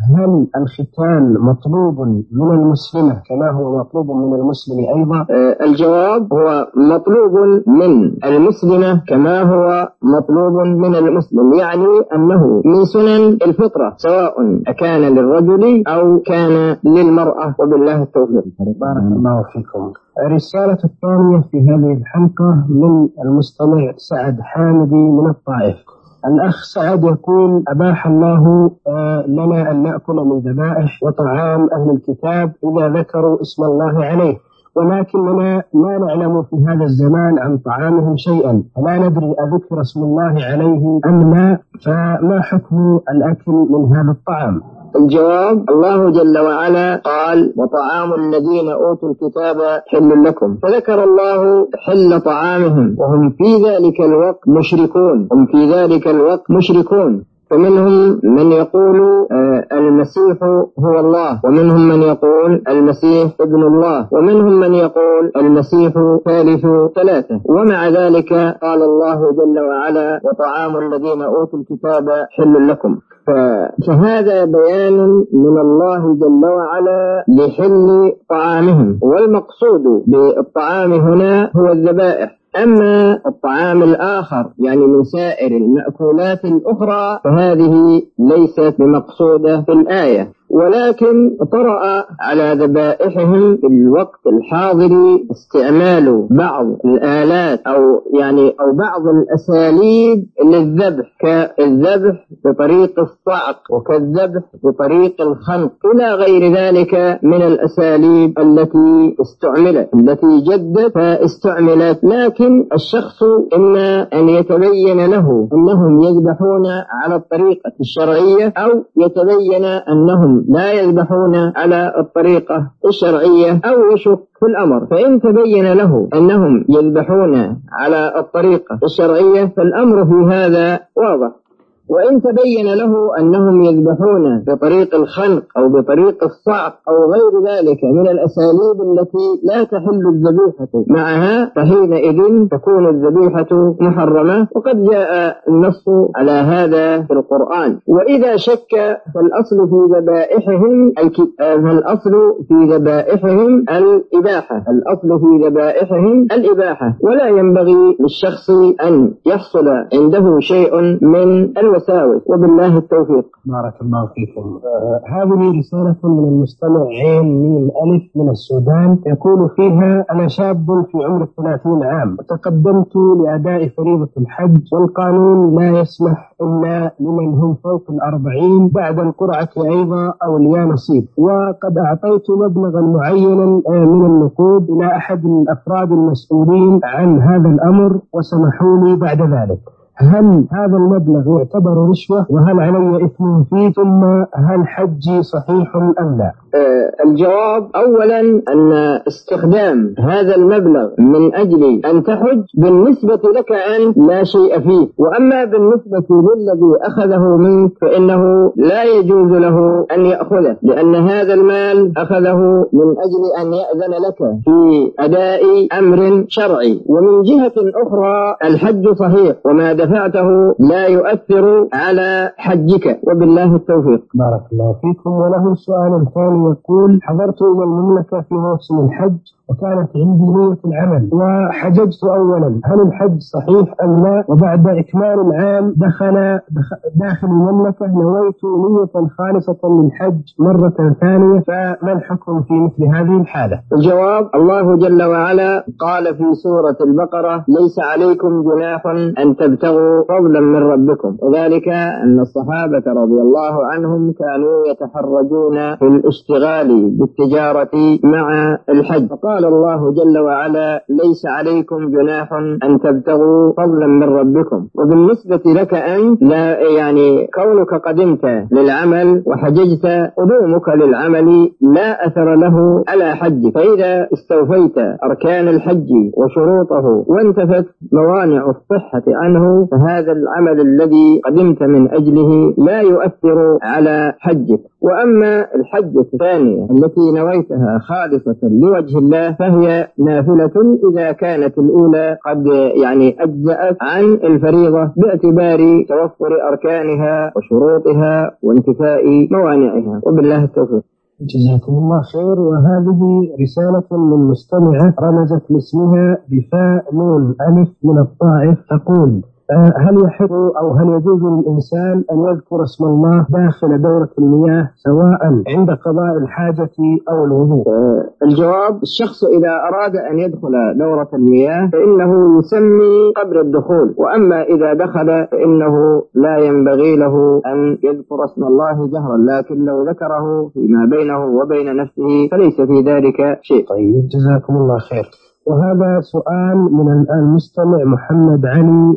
هل الختان مطلوب من المسلمة كما هو مطلوب من المسلم أيضا؟ الجواب هو مطلوب من المسلمة كما هو مطلوب من المسلم، يعني أنه من سنن الفطرة سواء كان للرجل أو كان للمرأة، وبالله التوفيق. بارك الله فيكم. الرسالة الثانية في هذه الحلقة من المستمع سعد حامدي من الطائف. الأخ سعد يقول: أباح الله لنا أن نأكل من ذبائح وطعام أهل الكتاب إذا ذكروا اسم الله عليه، ولكننا لا نعلم في هذا الزمان عن طعامهم شيئا، فلا ندري أذكر اسم الله عليه أم لا، فما حكم الأكل من هذا الطعام؟ الجواب: الله جل وعلا قال: وطعام الذين أوتوا الكتاب حل لكم، فذكر الله حل طعامهم وهم في ذلك الوقت مشركون، فمنهم من يقول المسيح هو الله، ومنهم من يقول المسيح ابن الله، ومنهم من يقول المسيح ثالث ثلاثة، ومع ذلك قال الله جل وعلا: وطعام الذين أوتوا الكتاب حل لكم. فهذا بيان من الله جل وعلا لحل طعامهم، والمقصود بالطعام هنا هو الذبائح. أما الطعام الآخر يعني من سائر المأكولات الأخرى فهذه ليست بمقصودة في الآية، ولكن طرأ على ذبائحهم في الوقت الحاضر استعمال بعض الآلات أو بعض الأساليب للذبح، كالذبح بطريق الصعق وكالذبح بطريق الخنق إلى غير ذلك من الأساليب التي جدت فاستعملت. لكن الشخص إما أن يتبين له أنهم يذبحون على الطريقة الشرعية، أو يتبين أنهم لا يذبحون على الطريقة الشرعية، أو يشك في الأمر. فإن تبين له أنهم يذبحون على الطريقة الشرعية فالأمر في هذا واضح، وإن تبين له أنهم يذبحون بطريق الخنق أو بطريق الصعق أو غير ذلك من الأساليب التي لا تحل الذبيحة معها، فحينئذ تكون الذبيحة محرمة، وقد جاء النص على هذا في القرآن. وإذا شك فالأصل في ذبائحهم الإباحة، ولا ينبغي للشخص أن يحصل عنده شيء من الوساوس، وبالله التوفيق. بارك الله فيكم. هذه رسالة من المستمع عين ميم ألف من السودان، يقول فيها: أنا شاب في عمر 30 عام، وتقدمت لأداء فريضة الحج، والقانون لا يسمح إلا لمن هم فوق 40 بعد القرعة أيضا أو ليا نصيب، وقد أعطيت مبلغا معينا من النقود إلى أحد الأفراد المسؤولين عن هذا الأمر وسمحوا لي بعد ذلك. هل هذا المبلغ يعتبر رشوة؟ وهل علي إثم فيه؟ ثم هل حجي صحيح أم لا؟ الجواب: أولا أن استخدام هذا المبلغ من أجل أن تحج بالنسبة لك أنت لا شيء فيه، وأما بالنسبة للذي أخذه منك فإنه لا يجوز له أن يأخذه، لأن هذا المال أخذه من أجل أن يأذن لك في أداء أمر شرعي. ومن جهة أخرى الحج صحيح، وما دفعته لا يؤثر على حجك، وبالله التوفيق. بارك الله فيكم. وله سؤال ثاني يقول: حضرت إلى المملكة في موسم الحج، وكانت عندي نية العمل، وحججت أولا، هل الحج صحيح أم لا؟ وبعد إكمال العام داخل المملكة نويت نية خالصة للحج مرة ثانية، فما الحكم في مثل هذه الحالة؟ الجواب: الله جل وعلا قال في سورة البقرة: ليس عليكم جناح أن تبتغوا فضلا من ربكم، وذلك أن الصحابة رضي الله عنهم كانوا يتحرجون في الاشتغال بالتجارة مع الحج، فقال الله جل وعلا: ليس عليكم جناح أن تبتغوا فضلا من ربكم. وبالنسبة لك أنت لا كونك قدمت للعمل وحججت، قدومك للعمل لا أثر له على حج، فإذا استوفيت أركان الحج وشروطه وانتفت موانع الصحة عنه فهذا العمل الذي قدمت من أجله لا يؤثر على حجك. وأما الحجة الثانية التي نويتها خالصة لوجه الله فهي نافلة إذا كانت الأولى قد أجزأت عن الفريضة باعتبار توفر أركانها وشروطها وانتفاء موانعها، وبالله التوفيق. جزاكم الله خير. وهذه رسالة من مستمعة رمزت لاسمها بفاء نون ألف من الطائف، تقول: هل يحق أو هل يجوز للإنسان أن يذكر اسم الله داخل دورة المياه سواء عند قضاء الحاجة أو الوضوء؟ الجواب: الشخص إذا أراد أن يدخل دورة المياه فإنه يسمي قبل الدخول، وأما إذا دخل فإنه لا ينبغي له أن يذكر اسم الله جهرا، لكن لو ذكره فيما بينه وبين نفسه فليس في ذلك شيء. طيب، جزاكم الله خير. وهذا سؤال من المستمع محمد علي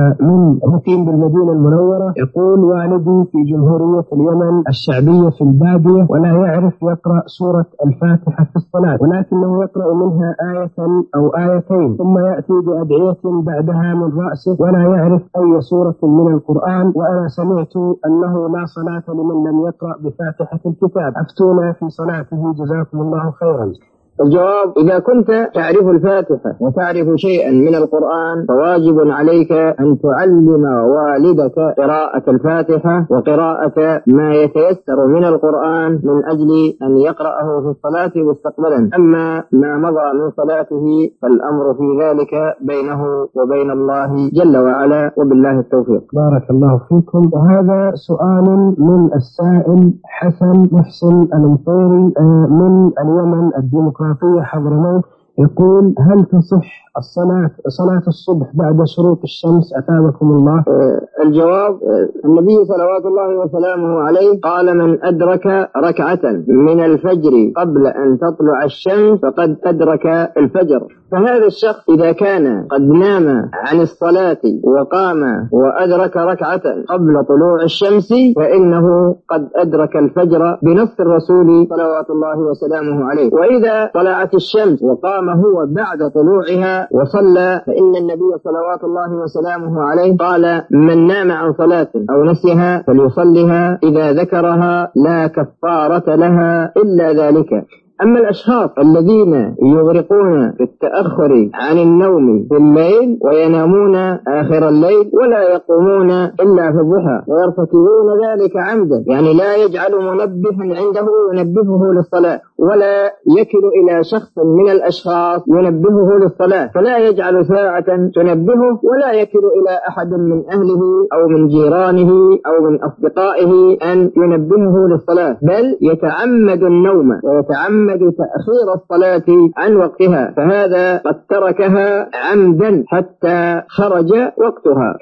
من مقيم بالمدينة المنورة، يقول: والدي في جمهورية اليمن الشعبية في البادية ولا يعرف يقرأ سورة الفاتحة في الصلاة، ولكنه يقرأ منها آية أو آيتين ثم يأتي بأدعية بعدها من رأسه ولا يعرف أي سورة من القرآن، وأنا سمعت أنه لا صلاة لمن لم يقرأ بفاتحة الكتاب، أفتونا في صلاته جزاكم الله خيرا. الجواب: إذا كنت تعرف الفاتحة وتعرف شيئا من القرآن فواجب عليك أن تعلم والدك قراءة الفاتحة وقراءة ما يتيسر من القرآن من أجل أن يقرأه في الصلاة مستقبلا. أما ما مضى من صلاته فالأمر في ذلك بينه وبين الله جل وعلا، وبالله التوفيق. بارك الله فيكم. وهذا سؤال من السائل حسن محسن المطيري من اليمن الديمقراطية حضرموت، يقول: هل تصح صلاة الصبح بعد شروق الشمس أثابكم الله؟ الجواب: النبي صلوات الله وسلامه عليه قال: من أدرك ركعة من الفجر قبل أن تطلع الشمس فقد أدرك الفجر. فهذا الشخص إذا كان قد نام عن الصلاة وقام وأدرك ركعة قبل طلوع الشمس فإنه قد أدرك الفجر بنص الرسول صلوات الله وسلامه عليه. وإذا طلعت الشمس وقام هو بعد طلوعها وصلى فإن النبي صلوات الله وسلامه عليه قال: من نام عن صلاة أو نسيها فليصلها إذا ذكرها لا كفارة لها إلا ذلك. أما الأشخاص الذين يغرقون في التأخر عن النوم في الليل وينامون آخر الليل ولا يقومون إلا في الضحى ويرتكبون ذلك عمدا، لا يجعل منبها عنده ينبهه للصلاة ولا يكل إلى شخص من الأشخاص ينبهه للصلاة، فلا يجعل ساعة تنبهه ولا يكل إلى أحد من أهله أو من جيرانه أو من أصدقائه أن ينبهه للصلاة، بل يتعمد النوم ويتعمد تأخير الصلاة عن وقتها، فهذا قد تركها عمدا حتى خرج وقتها.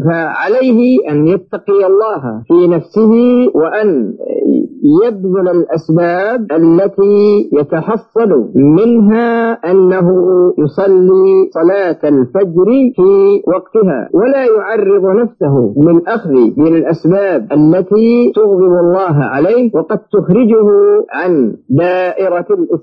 فعليه أن يتقي الله في نفسه وأن يبذل الأسباب التي يتحصل منها أنه يصلي صلاة الفجر في وقتها، ولا يعرض نفسه للأخذ بالأسباب التي تغضب الله عليه وقد تخرجه عن دائرة الإسلام.